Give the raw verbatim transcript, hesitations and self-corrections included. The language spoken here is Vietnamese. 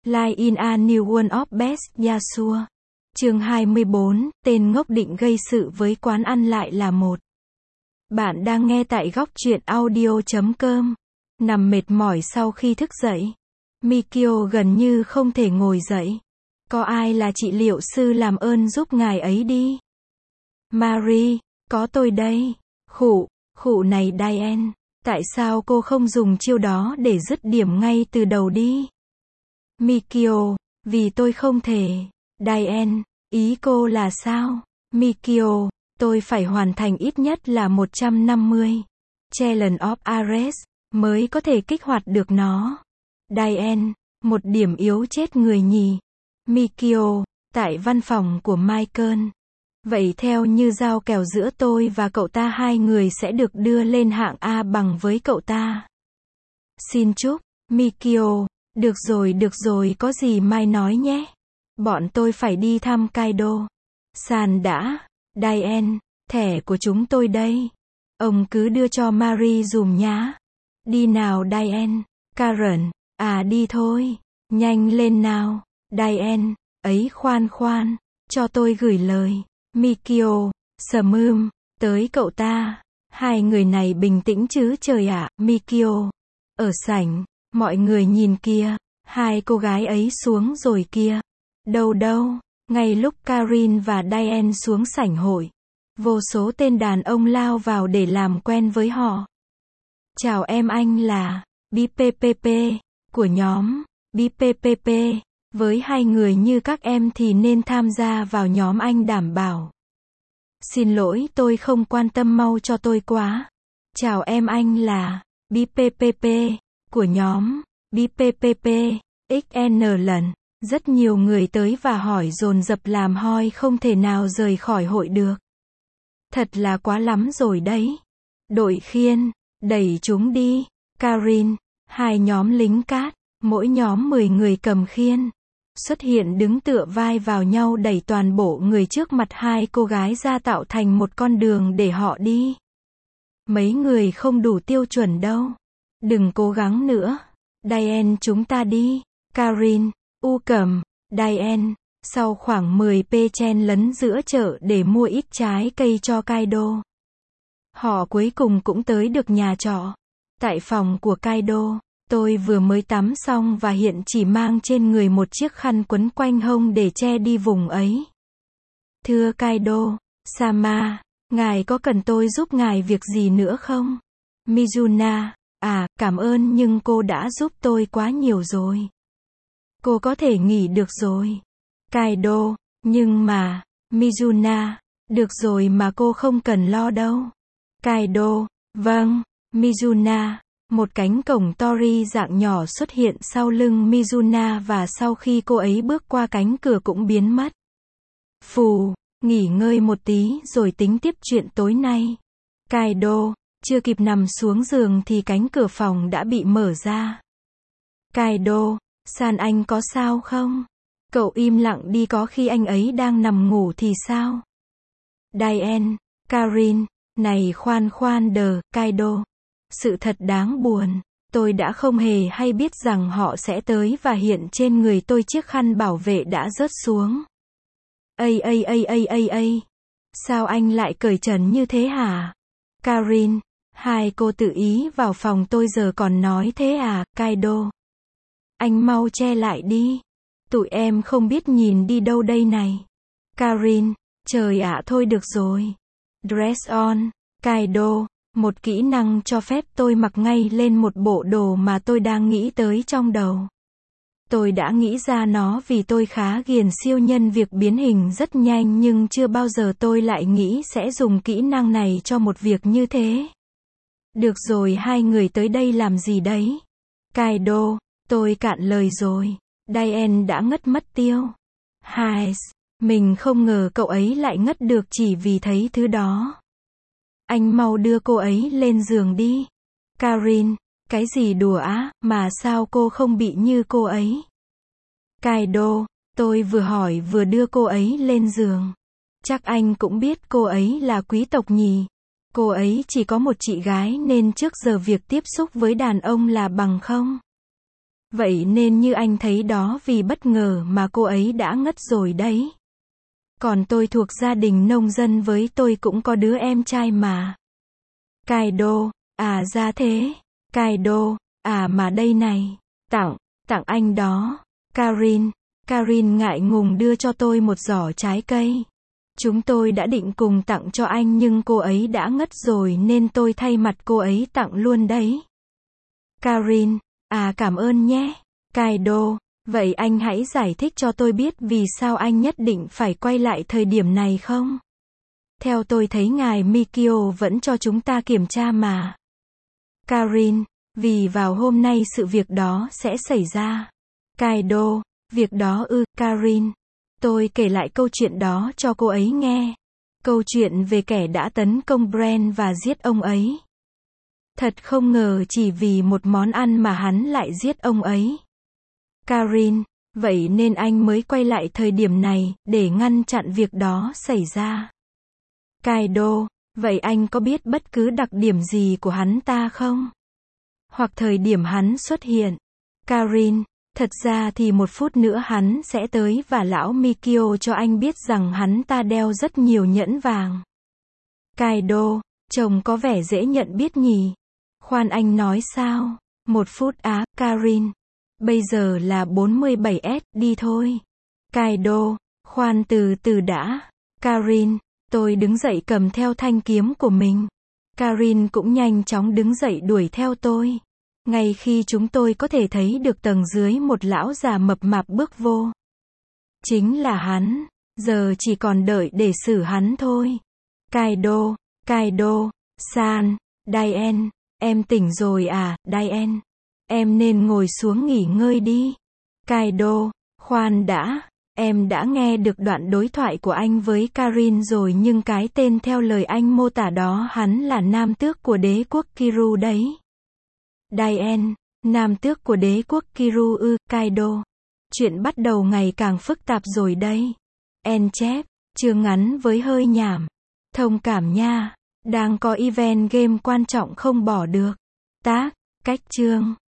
Live in a New World of Best Yasuo. Chương hai mươi bốn, tên ngốc định gây sự với quán ăn lại là một. Bạn đang nghe tại góc truyện audio chấm com. Nằm mệt mỏi sau khi thức dậy. Mikio gần như không thể ngồi dậy. Có ai là trị liệu sư làm ơn giúp ngài ấy đi. Marie, có tôi đây. Khụ, khụ này Diane, tại sao cô không dùng chiêu đó để dứt điểm ngay từ đầu đi? Mikio, vì tôi không thể. Diane, ý cô là sao? Mikio, tôi phải hoàn thành ít nhất là một trăm năm mươi Challenge of Ares mới có thể kích hoạt được nó. Diane, một điểm yếu chết người nhỉ. Mikio, tại văn phòng của Michael. Vậy theo như giao kèo giữa tôi và cậu ta, hai người sẽ được đưa lên hạng A bằng với cậu ta. Xin chúc, Mikio. Được rồi được rồi, có gì mai nói nhé. Bọn tôi phải đi thăm Kaido. Sàn đã. Diane, thẻ của chúng tôi đây. Ông cứ đưa cho Marie dùm nhá. Đi nào Diane. Karen, à đi thôi. Nhanh lên nào. Diane, ấy khoan khoan. Cho tôi gửi lời. Mikio, Smum, tới cậu ta. Hai người này bình tĩnh chứ trời ạ. Mikio. Ở sảnh, mọi người nhìn kia. Hai cô gái ấy xuống rồi kia. Đâu đâu. Ngay lúc Karin và Diane xuống sảnh hội, vô số tên đàn ông lao vào để làm quen với họ. Chào em, anh là bê pê pê pê của nhóm bê pê pê pê. Với hai người như các em thì nên tham gia vào nhóm anh đảm bảo. Xin lỗi, tôi không quan tâm, mau cho tôi quá. Chào em, anh là bê pê pê pê của nhóm bê pê pê pê. ích en lần. Rất nhiều người tới và hỏi dồn dập làm hoi không thể nào rời khỏi hội được. Thật là quá lắm rồi đấy. Đội khiên, đẩy chúng đi. Karin, hai nhóm lính cát, mỗi nhóm mười người cầm khiên. Xuất hiện đứng tựa vai vào nhau đẩy toàn bộ người trước mặt hai cô gái ra tạo thành một con đường để họ đi. Mấy người không đủ tiêu chuẩn đâu. Đừng cố gắng nữa. Diane, chúng ta đi. Karin, U cầm, Diane, sau khoảng mười phút chen lấn giữa chợ để mua ít trái cây cho Kaido. Họ cuối cùng cũng tới được nhà trọ. Tại phòng của Kaido, tôi vừa mới tắm xong và hiện chỉ mang trên người một chiếc khăn quấn quanh hông để che đi vùng ấy. Thưa Kaido, Sama, ngài có cần tôi giúp ngài việc gì nữa không? Mizuna, à, cảm ơn nhưng cô đã giúp tôi quá nhiều rồi. Cô có thể nghỉ được rồi. Kaido, nhưng mà, Mizuna, được rồi mà cô không cần lo đâu. Kaido, vâng, Mizuna, một cánh cổng Tori dạng nhỏ xuất hiện sau lưng Mizuna và sau khi cô ấy bước qua cánh cửa cũng biến mất. Phù, nghỉ ngơi một tí rồi tính tiếp chuyện tối nay. Kaido, chưa kịp nằm xuống giường thì cánh cửa phòng đã bị mở ra. Kaido, San, anh có sao không? Cậu im lặng đi, có khi anh ấy đang nằm ngủ thì sao? Diane, Karin, này khoan khoan đờ, Kaido. Sự thật đáng buồn. Tôi đã không hề hay biết rằng họ sẽ tới và hiện trên người tôi chiếc khăn bảo vệ đã rớt xuống. Ây ây ây ây ây ây. Sao anh lại cởi trần như thế hả? Karin, hai cô tự ý vào phòng tôi giờ còn nói thế à? Kaido, anh mau che lại đi. Tụi em không biết nhìn đi đâu đây này. Karin, trời ạ, thôi được rồi. Dress on. Kaido, một kỹ năng cho phép tôi mặc ngay lên một bộ đồ mà tôi đang nghĩ tới trong đầu. Tôi đã nghĩ ra nó vì tôi khá ghiền siêu nhân việc biến hình rất nhanh, nhưng chưa bao giờ tôi lại nghĩ sẽ dùng kỹ năng này cho một việc như thế. Được rồi, hai người tới đây làm gì đấy? Kaido, tôi cạn lời rồi. Diane đã ngất mất tiêu. Hai, mình không ngờ cậu ấy lại ngất được chỉ vì thấy thứ đó. Anh mau đưa cô ấy lên giường đi. Karin, cái gì đùa á, mà sao cô không bị như cô ấy? Kaido, tôi vừa hỏi vừa đưa cô ấy lên giường. Chắc anh cũng biết cô ấy là quý tộc nhỉ? Cô ấy chỉ có một chị gái nên trước giờ việc tiếp xúc với đàn ông là bằng không. Vậy nên như anh thấy đó, vì bất ngờ mà cô ấy đã ngất rồi đấy. Còn tôi thuộc gia đình nông dân, với tôi cũng có đứa em trai mà. Kaido, à ra thế. Kaido, à mà đây này. Tặng, tặng anh đó. Karin, Karin ngại ngùng đưa cho tôi một giỏ trái cây. Chúng tôi đã định cùng tặng cho anh nhưng cô ấy đã ngất rồi nên tôi thay mặt cô ấy tặng luôn đấy. Karin, à cảm ơn nhé. Kaido, vậy anh hãy giải thích cho tôi biết vì sao anh nhất định phải quay lại thời điểm này không? Theo tôi thấy ngài Mikio vẫn cho chúng ta kiểm tra mà. Karin, vì vào hôm nay sự việc đó sẽ xảy ra. Kaido, việc đó ư, Karin. Tôi kể lại câu chuyện đó cho cô ấy nghe. Câu chuyện về kẻ đã tấn công Brand và giết ông ấy. Thật không ngờ chỉ vì một món ăn mà hắn lại giết ông ấy. Karin, vậy nên anh mới quay lại thời điểm này, để ngăn chặn việc đó xảy ra. Kaido, vậy anh có biết bất cứ đặc điểm gì của hắn ta không? Hoặc thời điểm hắn xuất hiện? Karin, thật ra thì một phút nữa hắn sẽ tới và lão Mikio cho anh biết rằng hắn ta đeo rất nhiều nhẫn vàng. Kaido, trông có vẻ dễ nhận biết nhỉ? Khoan, anh nói sao? Một phút á, Karin. Bây giờ là bốn mươi bảy S, đi thôi. Kaido, khoan từ từ đã. Karin, tôi đứng dậy cầm theo thanh kiếm của mình. Karin cũng nhanh chóng đứng dậy đuổi theo tôi. Ngay khi chúng tôi có thể thấy được tầng dưới một lão già mập mạp bước vô. Chính là hắn. Giờ chỉ còn đợi để xử hắn thôi. Kaido, Kaido, San, Diane, em tỉnh rồi à, Diane? Em nên ngồi xuống nghỉ ngơi đi. Kaido, khoan đã. Em đã nghe được đoạn đối thoại của anh với Karin rồi, nhưng cái tên theo lời anh mô tả đó hắn là nam tước của đế quốc Kiru đấy. Diane, nam tước của đế quốc Kiru ư, Kaido. Chuyện bắt đầu ngày càng phức tạp rồi đây. En chép, chương ngắn với hơi nhảm. Thông cảm nha. Đang có event game quan trọng không bỏ được. Tác, cách chương.